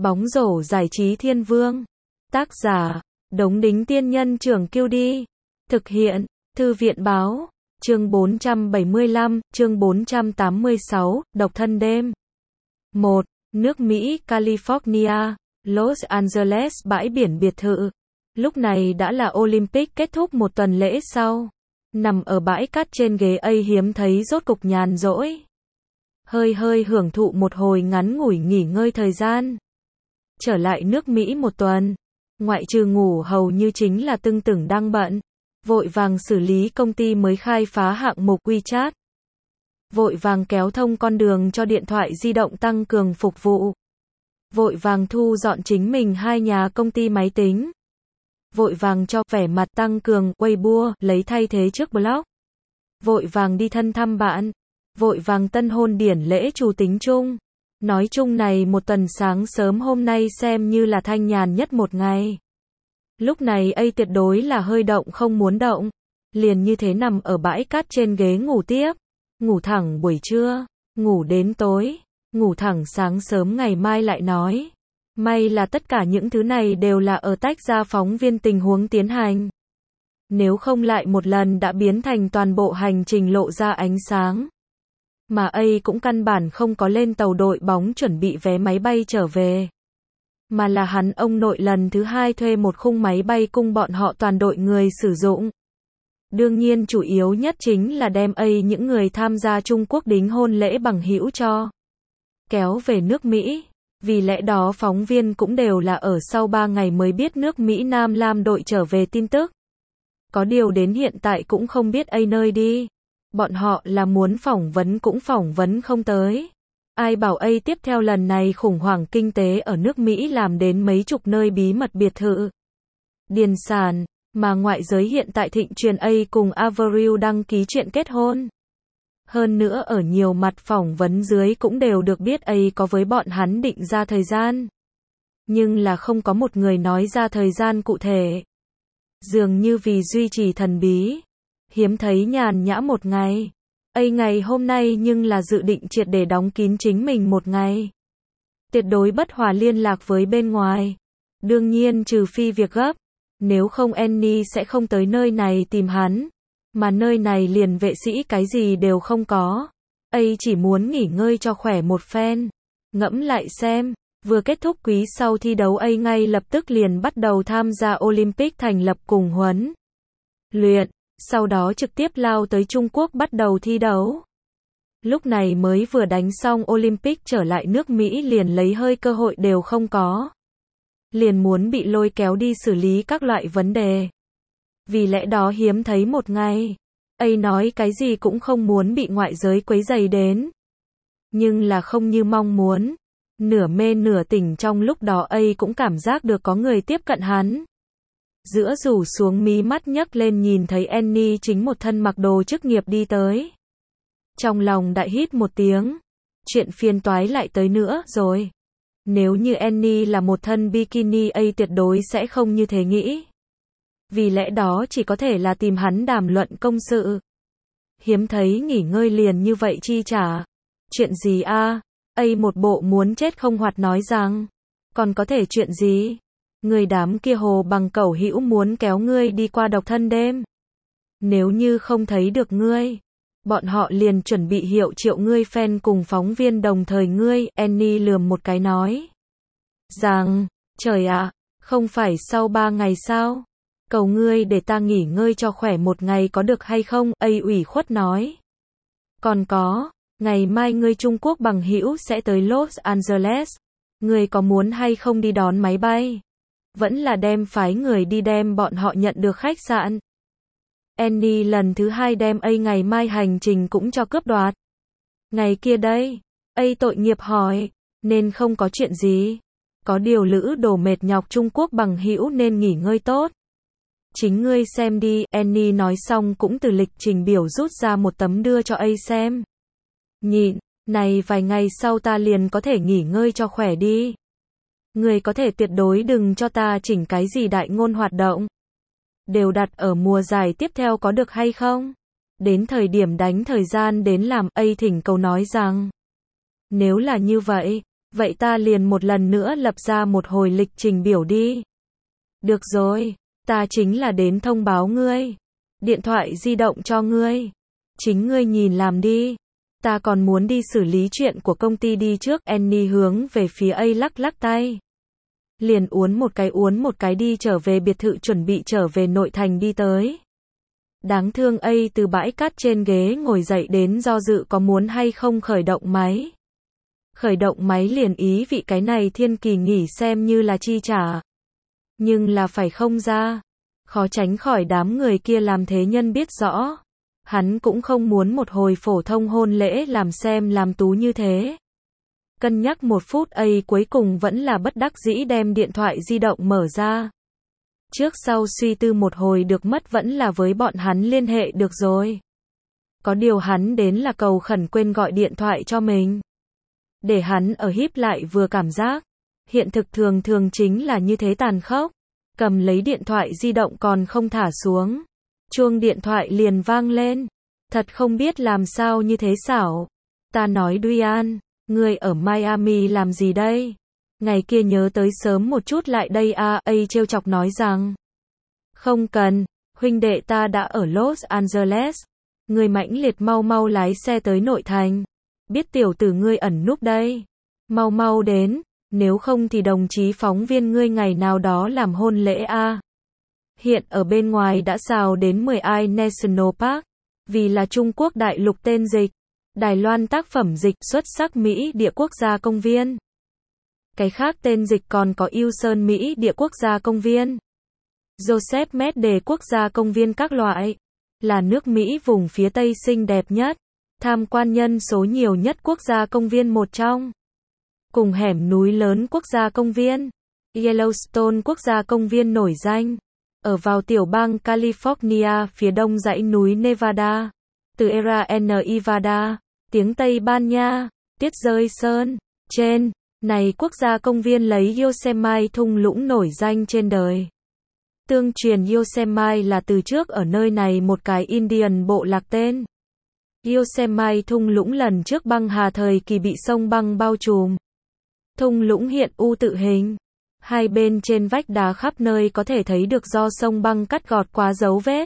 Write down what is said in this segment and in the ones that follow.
Bóng rổ giải trí thiên vương. Tác giả, Đống Đính Tiên Nhân Trưởng Kiêu Đi. Thực hiện, Thư viện Báo. Chương 475, chương 486, Độc thân đêm. 1. Nước Mỹ, California, Los Angeles, bãi biển biệt thự. Lúc này đã là Olympic kết thúc một tuần lễ sau. Nằm ở bãi cát trên ghế A hiếm thấy rốt cục nhàn rỗi. Hơi hưởng thụ một hồi ngắn ngủi nghỉ ngơi thời gian. Trở lại nước Mỹ một tuần. Ngoại trừ ngủ hầu như chính là tưng tửng đang bận. Vội vàng xử lý công ty mới khai phá hạng mục WeChat. Vội vàng kéo thông con đường cho điện thoại di động tăng cường phục vụ. Vội vàng thu dọn chính mình 2 nhà công ty máy tính. Vội vàng cho vẻ mặt tăng cường Weibo, lấy thay thế trước blog. Vội vàng đi thân thăm bạn. Vội vàng tân hôn điển lễ chủ tính chung. Nói chung này một tuần sáng sớm hôm nay xem như là thanh nhàn nhất một ngày. Lúc này A tuyệt đối là hơi động không muốn động. Liền như thế nằm ở bãi cát trên ghế ngủ tiếp. Ngủ thẳng buổi trưa, ngủ đến tối, ngủ thẳng sáng sớm ngày mai lại nói. May là tất cả những thứ này đều là ở tách ra phóng viên tình huống tiến hành. Nếu không lại một lần đã biến thành toàn bộ hành trình lộ ra ánh sáng. Mà A cũng căn bản không có lên tàu đội bóng chuẩn bị vé máy bay trở về. Mà là hắn ông nội lần thứ 2 thuê một khung máy bay cung bọn họ toàn đội người sử dụng. Đương nhiên chủ yếu nhất chính là đem A những người tham gia Trung Quốc đính hôn lễ bằng hữu cho kéo về nước Mỹ. Vì lẽ đó phóng viên cũng đều là ở sau 3 ngày mới biết nước Mỹ Nam Lam đội trở về tin tức. Có điều đến hiện tại cũng không biết A nơi đi. Bọn họ là muốn phỏng vấn cũng phỏng vấn không tới. Ai bảo A tiếp theo lần này khủng hoảng kinh tế ở nước Mỹ làm đến mấy chục nơi bí mật biệt thự, điền sản, mà ngoại giới hiện tại thịnh truyền A cùng Avril đăng ký chuyện kết hôn. Hơn nữa ở nhiều mặt phỏng vấn dưới cũng đều được biết A có với bọn hắn định ra thời gian. Nhưng là không có một người nói ra thời gian cụ thể. Dường như vì duy trì thần bí. Hiếm thấy nhàn nhã một ngày. A ngày hôm nay nhưng là dự định triệt để đóng kín chính mình một ngày. Tuyệt đối bất hòa liên lạc với bên ngoài. Đương nhiên trừ phi việc gấp. Nếu không Annie sẽ không tới nơi này tìm hắn. Mà nơi này liền vệ sĩ cái gì đều không có. A chỉ muốn nghỉ ngơi cho khỏe một phen. Ngẫm lại xem. Vừa kết thúc quý sau thi đấu A ngay lập tức liền bắt đầu tham gia Olympic thành lập cùng huấn luyện. Sau đó trực tiếp lao tới Trung Quốc bắt đầu thi đấu. Lúc này mới vừa đánh xong Olympic trở lại nước Mỹ liền lấy hơi cơ hội đều không có. Liền muốn bị lôi kéo đi xử lý các loại vấn đề. Vì lẽ đó hiếm thấy một ngày. A nói cái gì cũng không muốn bị ngoại giới quấy rầy đến. Nhưng là không như mong muốn. Nửa mê nửa tỉnh trong lúc đó A cũng cảm giác được có người tiếp cận hắn. Giữa rủ xuống mí mắt nhấc lên nhìn thấy Annie chính một thân mặc đồ chức nghiệp đi tới. Trong lòng đại hít một tiếng. Chuyện phiền toái lại tới nữa rồi. Nếu như Annie là một thân bikini A tuyệt đối sẽ không như thế nghĩ. Vì lẽ đó chỉ có thể là tìm hắn đàm luận công sự. Hiếm thấy nghỉ ngơi liền như vậy chi trả. Chuyện gì a? A một bộ muốn chết không hoạt nói rằng. Còn có thể chuyện gì? Người đám kia hồ bằng cẩu hữu muốn kéo ngươi đi qua độc thân đêm. Nếu như không thấy được ngươi, bọn họ liền chuẩn bị hiệu triệu ngươi fan cùng phóng viên đồng thời ngươi. Annie lườm một cái nói rằng, trời ạ, không phải sau 3 ngày sao? Cầu ngươi để ta nghỉ ngơi cho khỏe một ngày có được hay không? A ủy khuất nói. Còn có, ngày mai ngươi Trung Quốc bằng hữu sẽ tới Los Angeles. Ngươi có muốn hay không đi đón máy bay? Vẫn là đem phái người đi đem bọn họ nhận được khách sạn. Annie lần thứ 2 đem A ngày mai hành trình cũng cho cướp đoạt. Ngày kia đây. A tội nghiệp hỏi. Nên không có chuyện gì. Có điều lữ đồ mệt nhọc Trung Quốc bằng hữu nên nghỉ ngơi tốt. Chính ngươi xem đi. Annie nói xong cũng từ lịch trình biểu rút ra một tấm đưa cho A xem. Nhịn. Này vài ngày sau ta liền có thể nghỉ ngơi cho khỏe đi. Người có thể tuyệt đối đừng cho ta chỉnh cái gì đại ngôn hoạt động. Đều đặt ở mùa giải tiếp theo có được hay không? Đến thời điểm đánh thời gian đến làm. A thỉnh cầu nói rằng. Nếu là như vậy, Vậy ta liền một lần nữa lập ra một hồi lịch trình biểu đi. Được rồi, ta chính là đến thông báo ngươi. Điện thoại di động cho ngươi. Chính ngươi nhìn làm đi. Ta còn muốn đi xử lý chuyện của công ty đi trước. Annie hướng về phía A lắc lắc tay. Liền uốn một cái đi trở về biệt thự chuẩn bị trở về nội thành đi tới. Đáng thương A từ bãi cát trên ghế ngồi dậy đến do dự có muốn hay không khởi động máy. Khởi động máy liền ý vị cái này thiên kỳ nghỉ xem như là chi trả. Nhưng là phải không ra. Khó tránh khỏi đám người kia làm thế nhân biết rõ. Hắn cũng không muốn một hồi phổ thông hôn lễ làm xem làm tú như thế. Cân nhắc một phút A cuối cùng vẫn là bất đắc dĩ đem điện thoại di động mở ra. Trước sau suy tư một hồi được mất vẫn là với bọn hắn liên hệ được rồi. Có điều hắn đến là cầu khẩn quên gọi điện thoại cho mình. Để hắn ở híp lại vừa cảm giác. Hiện thực thường thường chính là như thế tàn khốc. Cầm lấy điện thoại di động còn không thả xuống. Chuông điện thoại liền vang lên. Thật không biết làm sao như thế xảo. Ta nói Duyan, ngươi ở Miami làm gì đây? Ngày kia nhớ tới sớm một chút lại đây A trêu chọc nói rằng. Không cần, huynh đệ ta đã ở Los Angeles. Ngươi mãnh liệt mau mau lái xe tới nội thành. Biết tiểu tử ngươi ẩn núp đây. Mau mau đến, nếu không thì đồng chí phóng viên ngươi ngày nào đó làm hôn lễ A. Hiện ở bên ngoài đã xào đến 10 I National Park. Vì là Trung Quốc đại lục tên dịch. Đài Loan tác phẩm dịch xuất sắc Mỹ địa quốc gia công viên. Cái khác tên dịch còn có Yêu Sơn Mỹ địa quốc gia công viên. Joseph Mede quốc gia công viên các loại. Là nước Mỹ vùng phía Tây xinh đẹp nhất. Tham quan nhân số nhiều nhất quốc gia công viên một trong. Cùng hẻm núi lớn quốc gia công viên. Yellowstone quốc gia công viên nổi danh. Ở vào tiểu bang California phía đông dãy núi Nevada. Từ Sierra Nevada, tiếng Tây Ban Nha, Tiết Rơi Sơn. Trên này quốc gia công viên lấy Yosemite thung lũng nổi danh trên đời. Tương truyền Yosemite là từ trước ở nơi này một cái Indian bộ lạc tên. Yosemite thung lũng lần trước băng hà thời kỳ bị sông băng bao trùm. Thung lũng hiện U tự hình. Hai bên trên vách đá khắp nơi có thể thấy được do sông băng cắt gọt qua dấu vết.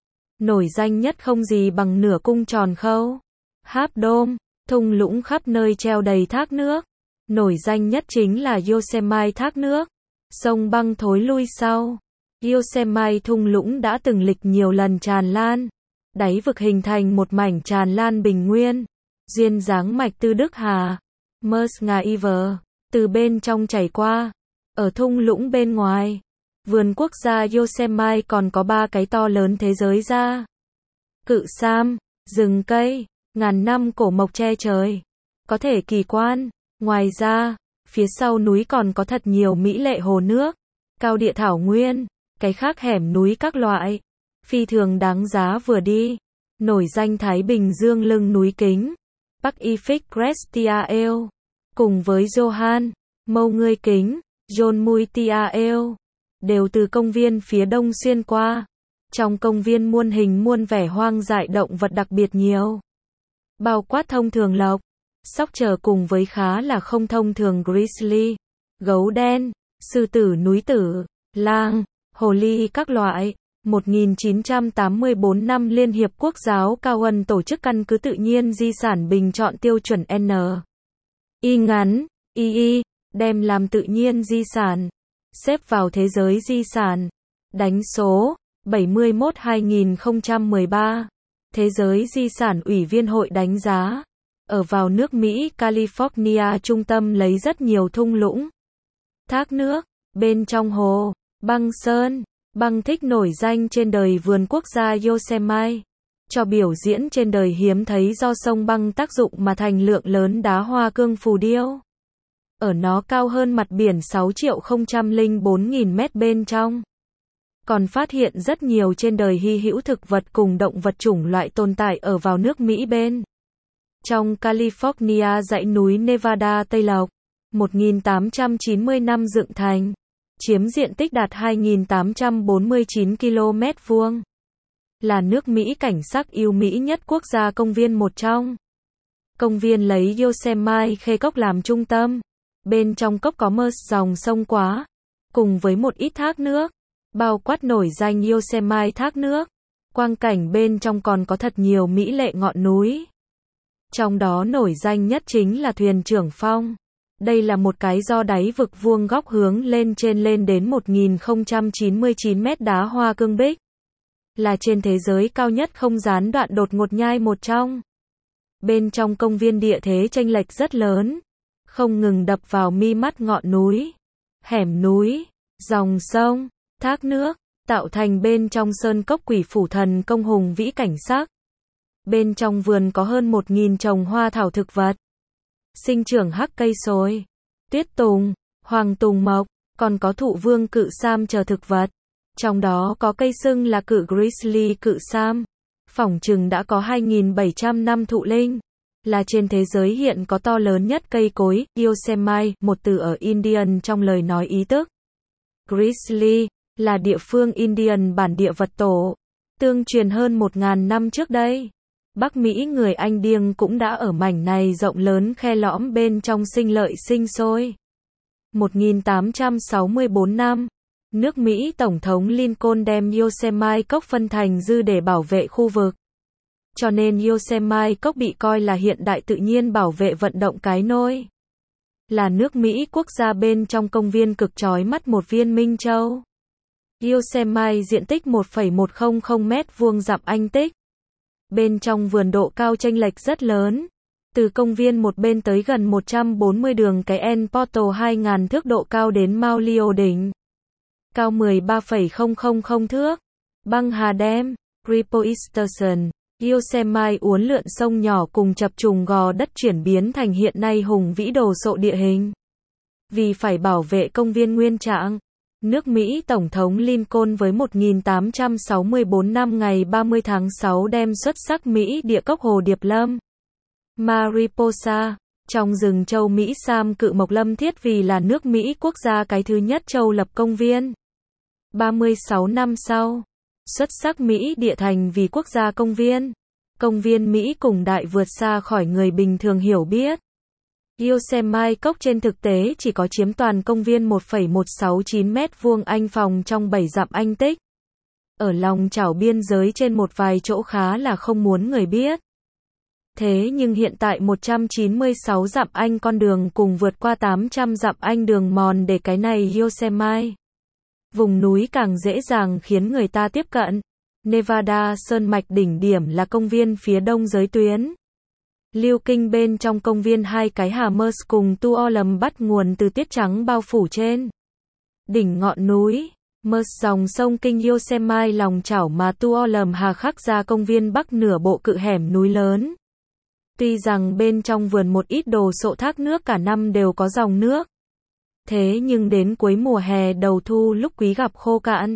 Nổi danh nhất không gì bằng nửa cung tròn khâu. Half Dome, thung lũng khắp nơi treo đầy thác nước. Nổi danh nhất chính là Yosemite thác nước. Sông băng thối lui sau. Yosemite thung lũng đã từng lịch nhiều lần tràn lan. Đáy vực hình thành một mảnh tràn lan bình nguyên. Duyên dáng mạch Tư Đức Hà, Mersga River, từ bên trong chảy qua. Ở thung lũng bên ngoài, vườn quốc gia Yosemite còn có 3 cái to lớn thế giới ra. Cự Sam, rừng cây, ngàn năm cổ mộc che trời. Có thể kỳ quan. Ngoài ra, phía sau núi còn có thật nhiều mỹ lệ hồ nước, cao địa thảo nguyên, cái khác hẻm núi các loại. Phi thường đáng giá vừa đi. Nổi danh Thái Bình Dương lưng núi kính. Pacific Crest Trail. Cùng với Johan, mâu ngươi kính, John Muir Trail. Đều từ công viên phía đông xuyên qua. Trong công viên muôn hình muôn vẻ hoang dại động vật đặc biệt nhiều. Bao quát thông thường lộc, sóc chờ cùng với khá là không thông thường grizzly, gấu đen, sư tử núi tử, lang, hồ ly các loại. 1984 năm Liên Hiệp Quốc giáo cao ân tổ chức căn cứ tự nhiên di sản bình chọn tiêu chuẩn N. Y ngắn, II, đem làm tự nhiên di sản. Xếp vào thế giới di sản. Đánh số 71/2013. Thế giới di sản Ủy viên hội đánh giá. Ở vào nước Mỹ California trung tâm lấy rất nhiều thung lũng, thác nước, bên trong hồ, băng sơn, băng thích nổi danh trên đời vườn quốc gia Yosemite. Cho biểu diễn trên đời hiếm thấy do sông băng tác dụng mà thành lượng lớn đá hoa cương phù điêu. Ở nó cao hơn mặt biển 6.004.000 mét bên trong. Còn phát hiện rất nhiều trên đời hy hữu thực vật cùng động vật chủng loại tồn tại ở vào nước Mỹ bên. Trong California dãy núi Nevada Tây Lộc, 1890 năm dựng thành, chiếm diện tích đạt 2.849 km vuông. Là nước Mỹ cảnh sắc yêu Mỹ nhất quốc gia công viên một trong. Công viên lấy Yosemite Khê Cốc làm trung tâm. Bên trong cốc có Meuse dòng sông quá, cùng với một ít thác nước, bao quát nổi danh Yosemite thác nước. Quang cảnh bên trong còn có thật nhiều mỹ lệ ngọn núi. Trong đó nổi danh nhất chính là Thuyền Trưởng Phong. Đây là một cái do đáy vực vuông góc hướng lên trên lên đến 1099 mét đá hoa cương bích. Là trên thế giới cao nhất không gián đoạn đột ngột nhai một trong. Bên trong công viên địa thế chênh lệch rất lớn, không ngừng đập vào mi mắt ngọn núi, hẻm núi, dòng sông, thác nước, tạo thành bên trong sơn cốc Quỷ Phủ Thần Công hùng vĩ cảnh sắc. Bên trong vườn có hơn 1000 trồng hoa thảo thực vật, sinh trưởng hắc cây sồi, tuyết tùng, hoàng tùng mộc, còn có thụ vương cự sam chờ thực vật. Trong đó có cây xưng là cự grizzly cự sam, phỏng chừng đã có 2700 năm thụ linh, là trên thế giới hiện có to lớn nhất cây cối. Yosemite, một từ ở Indian trong lời nói ý tức. Grizzly là địa phương Indian bản địa vật tổ, tương truyền hơn 1000 năm trước đây. Bắc Mỹ người Anh Điêng cũng đã ở mảnh này rộng lớn khe lõm bên trong sinh lợi sinh sôi. 1864 năm, nước Mỹ Tổng thống Lincoln đem Yosemite cốc phân thành dư để bảo vệ khu vực. Cho nên Yosemite cốc bị coi là hiện đại tự nhiên bảo vệ vận động cái nôi. Là nước Mỹ quốc gia bên trong công viên cực chói mắt một viên Minh Châu. Yosemite diện tích 1,100 mét vuông dặm Anh tích. Bên trong vườn độ cao chênh lệch rất lớn. Từ công viên một bên tới gần 140 đường cái El Portal 2000 thước độ cao đến Mount Leo đỉnh. Cao 13,000 thước. Băng Hà Dam, Ripple Station, Yosemite uốn lượn sông nhỏ cùng chập trùng gò đất chuyển biến thành hiện nay hùng vĩ đồ sộ địa hình. Vì phải bảo vệ công viên nguyên trạng, nước Mỹ Tổng thống Lincoln với 1864 năm ngày 30 tháng 6 đem xuất sắc Mỹ địa cốc Hồ Điệp Lâm, Mariposa, trong rừng châu Mỹ Sam Cự Mộc Lâm thiết vì là nước Mỹ quốc gia cái thứ nhất châu lập công viên. 36 năm sau, xuất sắc Mỹ địa thành vì quốc gia công viên. Công viên Mỹ cùng đại vượt xa khỏi người bình thường hiểu biết. Yosemite cốc trên thực tế chỉ có chiếm toàn công viên 1,169 mét vuông Anh phòng trong 7 dặm Anh tích. Ở lòng chảo biên giới trên một vài chỗ khá là không muốn người biết. Thế nhưng hiện tại 196 dặm Anh con đường cùng vượt qua 800 dặm Anh đường mòn để cái này Yosemite. Vùng núi càng dễ dàng khiến người ta tiếp cận. Nevada Sơn Mạch đỉnh điểm là công viên phía đông giới tuyến. Lưu kinh bên trong công viên hai cái hà Meuse cùng Tuolumne bắt nguồn từ tuyết trắng bao phủ trên đỉnh ngọn núi. Meuse dòng sông kinh Yosemite lòng chảo mà Tuolumne hà khắc ra công viên bắc nửa bộ cự hẻm núi lớn. Tuy rằng bên trong vườn một ít đồ sộ thác nước cả năm đều có dòng nước. Thế nhưng đến cuối mùa hè đầu thu lúc quý gặp khô cạn.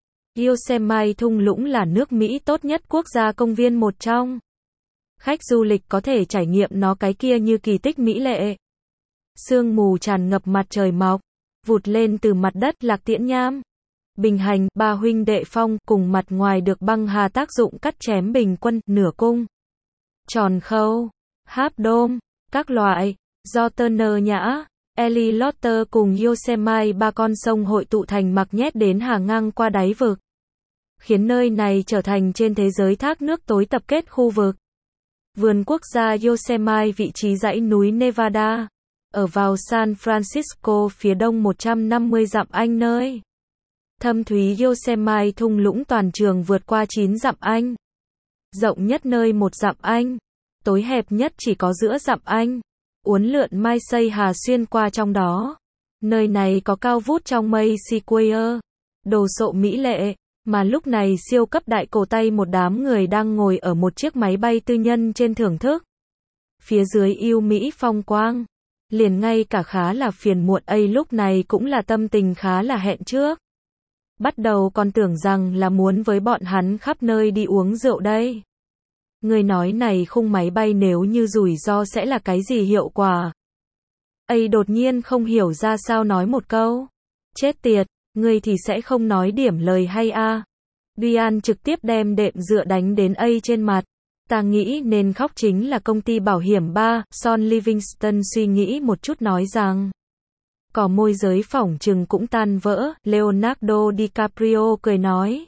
Yosemite thung lũng là nước Mỹ tốt nhất quốc gia công viên một trong. Khách du lịch có thể trải nghiệm nó cái kia như kỳ tích mỹ lệ. Sương mù tràn ngập mặt trời mọc, vụt lên từ mặt đất Lạc Tiễn Nham. Bình Hành, Ba huynh đệ Phong cùng mặt ngoài được băng hà tác dụng cắt chém bình quân, nửa cung, tròn khâu, Half Dome, các loại, do Turner Nhã, Ellie Lotter cùng Yosemite ba con sông hội tụ thành mặc nhét đến hà ngang qua đáy vực. Khiến nơi này trở thành trên thế giới thác nước tối tập kết khu vực. Vườn quốc gia Yosemite vị trí dãy núi Nevada, ở vào San Francisco phía đông 150 dặm Anh nơi. Thâm thúy Yosemite thung lũng toàn trường vượt qua 9 dặm Anh. Rộng nhất nơi 1 dặm Anh. Tối hẹp nhất chỉ có giữa dặm Anh. Uốn lượn mai xây hà xuyên qua trong đó. Nơi này có cao vút trong mây Sequoia, đồ sộ mỹ lệ, mà lúc này siêu cấp đại cổ tay một đám người đang ngồi ở một chiếc máy bay tư nhân trên thưởng thức. Phía dưới yêu Mỹ phong quang, liền ngay cả khá là phiền muộn ấy lúc này cũng là tâm tình khá là hẹn trước. Bắt đầu còn tưởng rằng là muốn với bọn hắn khắp nơi đi uống rượu đây. Người nói này khung máy bay nếu như rủi ro sẽ là cái gì hiệu quả? Ấy đột nhiên không hiểu ra sao nói một câu. Chết tiệt, người thì sẽ không nói điểm lời hay a. Diane trực tiếp đem đệm dựa đánh đến ấy trên mặt. Ta nghĩ nên khóc chính là công ty bảo hiểm ba. Son Livingston suy nghĩ một chút nói rằng. Cỏ môi giới phỏng chừng cũng tan vỡ, Leonardo DiCaprio cười nói.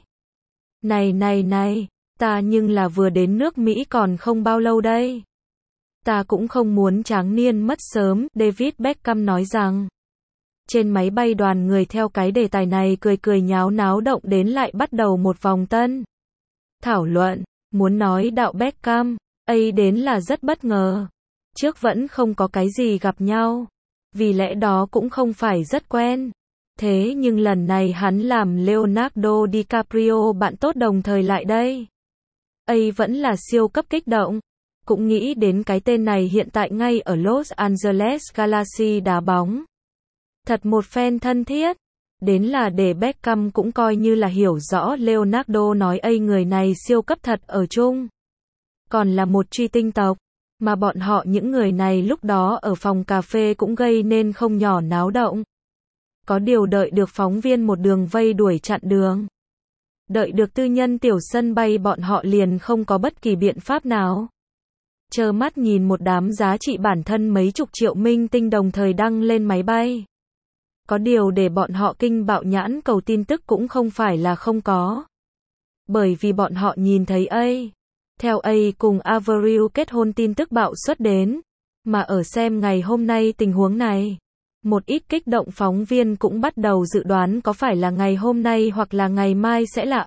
Này, ta nhưng là vừa đến nước Mỹ còn không bao lâu đây. Ta cũng không muốn tráng niên mất sớm, David Beckham nói rằng. Trên máy bay đoàn người theo cái đề tài này cười nháo náo động đến lại bắt đầu một vòng tân thảo luận, muốn nói đạo Beckham, ấy đến là rất bất ngờ. Trước vẫn không có cái gì gặp nhau, vì lẽ đó cũng không phải rất quen. Thế nhưng lần này hắn làm Leonardo DiCaprio bạn tốt đồng thời lại đây. Ấy vẫn là siêu cấp kích động. Cũng nghĩ đến cái tên này hiện tại ngay ở Los Angeles Galaxy đá bóng. Thật một fan thân thiết. Đến là để Beckham cũng coi như là hiểu rõ Leonardo nói người này siêu cấp thật ở chung. Còn là một truy tinh tộc. Mà bọn họ những người này lúc đó ở phòng cà phê cũng gây nên không nhỏ náo động. Có điều đợi được phóng viên một đường vây đuổi chặn đường. Đợi được tư nhân tiểu sân bay bọn họ liền không có bất kỳ biện pháp nào. Trơ mắt nhìn một đám giá trị bản thân mấy chục triệu minh tinh đồng thời đăng lên máy bay. Có điều để bọn họ kinh bạo nhãn cầu tin tức cũng không phải là không có. Bởi vì bọn họ nhìn thấy theo cùng Avril kết hôn tin tức bạo xuất đến. Mà ở xem ngày hôm nay tình huống này. Một ít kích động phóng viên cũng bắt đầu dự đoán có phải là ngày hôm nay hoặc là ngày mai sẽ là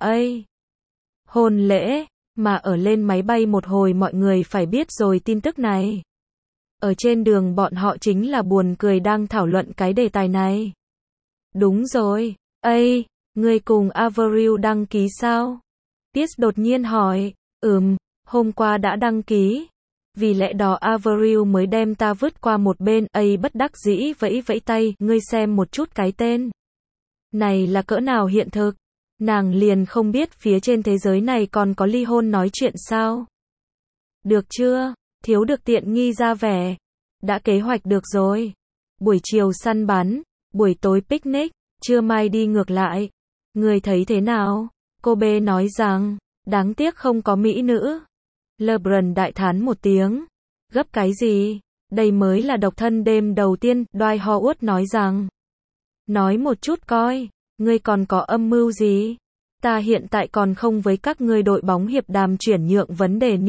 hôn lễ. Mà ở lên máy bay một hồi mọi người phải biết rồi tin tức này. Ở trên đường bọn họ chính là buồn cười đang thảo luận cái đề tài này. Đúng rồi, ngươi cùng Avril đăng ký sao? Pierce đột nhiên hỏi, hôm qua đã đăng ký. Vì lẽ đó Avril mới đem ta vứt qua một bên, bất đắc dĩ vẫy tay, ngươi xem một chút cái tên. Này là cỡ nào hiện thực? Nàng liền không biết phía trên thế giới này còn có ly hôn nói chuyện sao? Được chưa? Thiếu được tiện nghi ra vẻ. Đã kế hoạch được rồi. Buổi chiều săn bắn, buổi tối picnic, trưa mai đi ngược lại. Người thấy thế nào? Cô B nói rằng, đáng tiếc không có mỹ nữ. LeBron đại thán một tiếng. Gấp cái gì? Đây mới là độc thân đêm đầu tiên, Dwight Howard nói rằng. Nói một chút coi. Ngươi còn có âm mưu gì? Ta hiện tại còn không với các ngươi đội bóng hiệp đàm chuyển nhượng vấn đề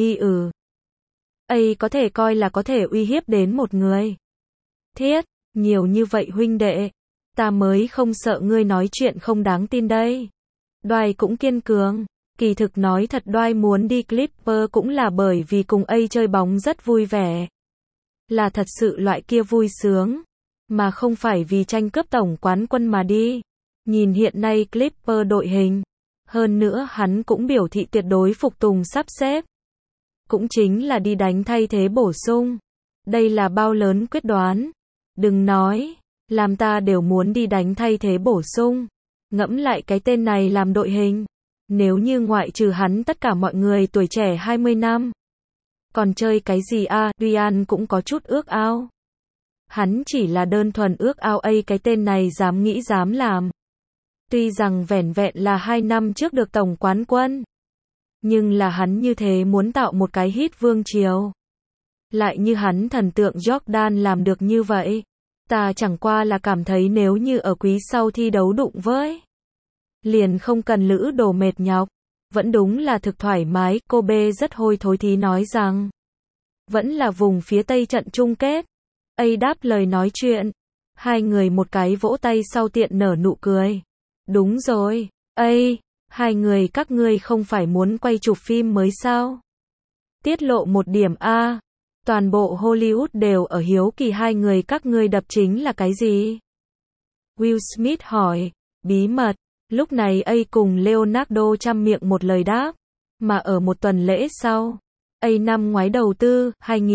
có thể coi là có thể uy hiếp đến một người. Thiết, nhiều như vậy huynh đệ. Ta mới không sợ ngươi nói chuyện không đáng tin đây. Dwight cũng kiên cường. Kỳ thực nói thật Dwight muốn đi Clipper cũng là bởi vì cùng chơi bóng rất vui vẻ. Là thật sự loại kia vui sướng. Mà không phải vì tranh cướp tổng quán quân mà đi. Nhìn hiện nay Clipper đội hình. Hơn nữa hắn cũng biểu thị tuyệt đối phục tùng sắp xếp. Cũng chính là đi đánh thay thế bổ sung. Đây là bao lớn quyết đoán. Đừng nói, làm ta đều muốn đi đánh thay thế bổ sung. Ngẫm lại cái tên này làm đội hình. Nếu như ngoại trừ hắn tất cả mọi người tuổi trẻ 20 năm. Còn chơi cái gì Ryan cũng có chút ước ao. Hắn chỉ là đơn thuần ước ao cái tên này dám nghĩ dám làm. Tuy rằng vẻn vẹn là 2 năm trước được tổng quán quân. Nhưng là hắn như thế muốn tạo một cái hit vương triều. Lại như hắn thần tượng Jordan làm được như vậy. Ta chẳng qua là cảm thấy nếu như ở quý sau thi đấu đụng với. Liền không cần lữ đồ mệt nhọc. Vẫn đúng là thực thoải mái, cô B rất hôi thối thí nói rằng. Vẫn là vùng phía tây trận chung kết. Đáp lời nói chuyện. Hai người một cái vỗ tay sau tiện nở nụ cười. Đúng rồi, hai người các ngươi không phải muốn quay chụp phim mới sao? Tiết lộ một điểm toàn bộ Hollywood đều ở hiếu kỳ hai người các ngươi đập chính là cái gì? Will Smith hỏi, bí mật, lúc này cùng Leonardo chăm miệng một lời đáp, mà ở một tuần lễ sau, năm ngoái đầu tư,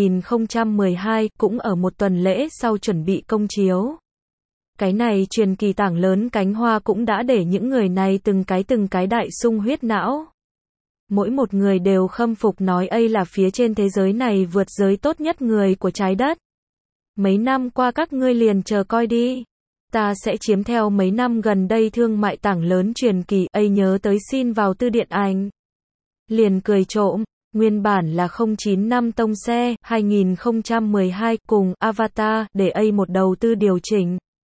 2012, cũng ở một tuần lễ sau chuẩn bị công chiếu. Cái này truyền kỳ tảng lớn cánh hoa cũng đã để những người này từng cái đại sung huyết não. Mỗi một người đều khâm phục nói là phía trên thế giới này vượt giới tốt nhất người của trái đất. Mấy năm qua các ngươi liền chờ coi đi. Ta sẽ chiếm theo mấy năm gần đây thương mại tảng lớn truyền kỳ, nhớ tới xin vào tư điện ảnh. Liền cười trộm, nguyên bản là 09 năm tông xe, 2012 cùng Avatar, để một đầu tư điều chỉnh.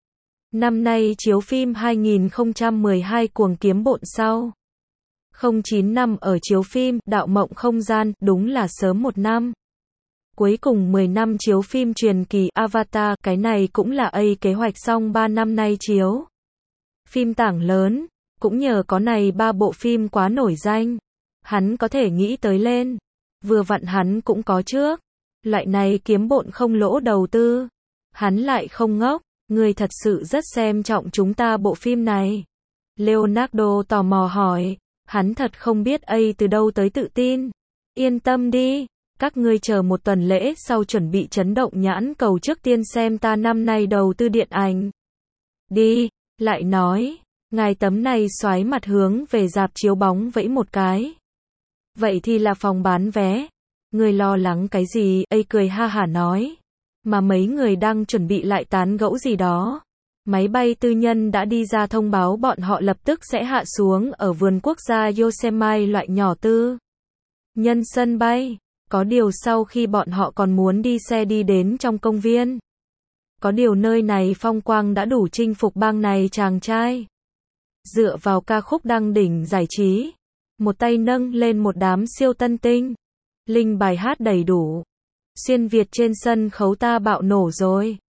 Năm nay chiếu phim 2012 Cuồng Kiếm Bộn sau 09 năm ở chiếu phim Đạo Mộng Không Gian, đúng là sớm một năm. Cuối cùng 10 năm chiếu phim truyền kỳ Avatar, cái này cũng là kế hoạch xong 3 năm nay chiếu phim tảng lớn, cũng nhờ có này 3 bộ phim quá nổi danh, hắn có thể nghĩ tới lên. Vừa vặn hắn cũng có trước, loại này kiếm bộn không lỗ đầu tư. Hắn lại không ngốc, người thật sự rất xem trọng chúng ta bộ phim này. Leonardo tò mò hỏi, hắn thật không biết từ đâu tới tự tin. Yên tâm đi, các ngươi chờ một tuần lễ sau chuẩn bị chấn động nhãn cầu trước tiên xem ta năm nay đầu tư điện ảnh. Đi, lại nói, ngài tấm này xoáy mặt hướng về rạp chiếu bóng vẫy một cái. Vậy thì là phòng bán vé. Người lo lắng cái gì? Cười ha hả nói. Mà mấy người đang chuẩn bị lại tán gẫu gì đó. Máy bay tư nhân đã đi ra thông báo bọn họ lập tức sẽ hạ xuống ở vườn quốc gia Yosemite loại nhỏ tư nhân sân bay. Có điều sau khi bọn họ còn muốn đi xe đi đến trong công viên. Có điều nơi này phong quang đã đủ chinh phục bang này chàng trai. Dựa vào ca khúc đăng đỉnh giải trí, một tay nâng lên một đám siêu tân tinh. Linh bài hát đầy đủ. Xuyên Việt trên sân khấu ta bạo nổ rồi.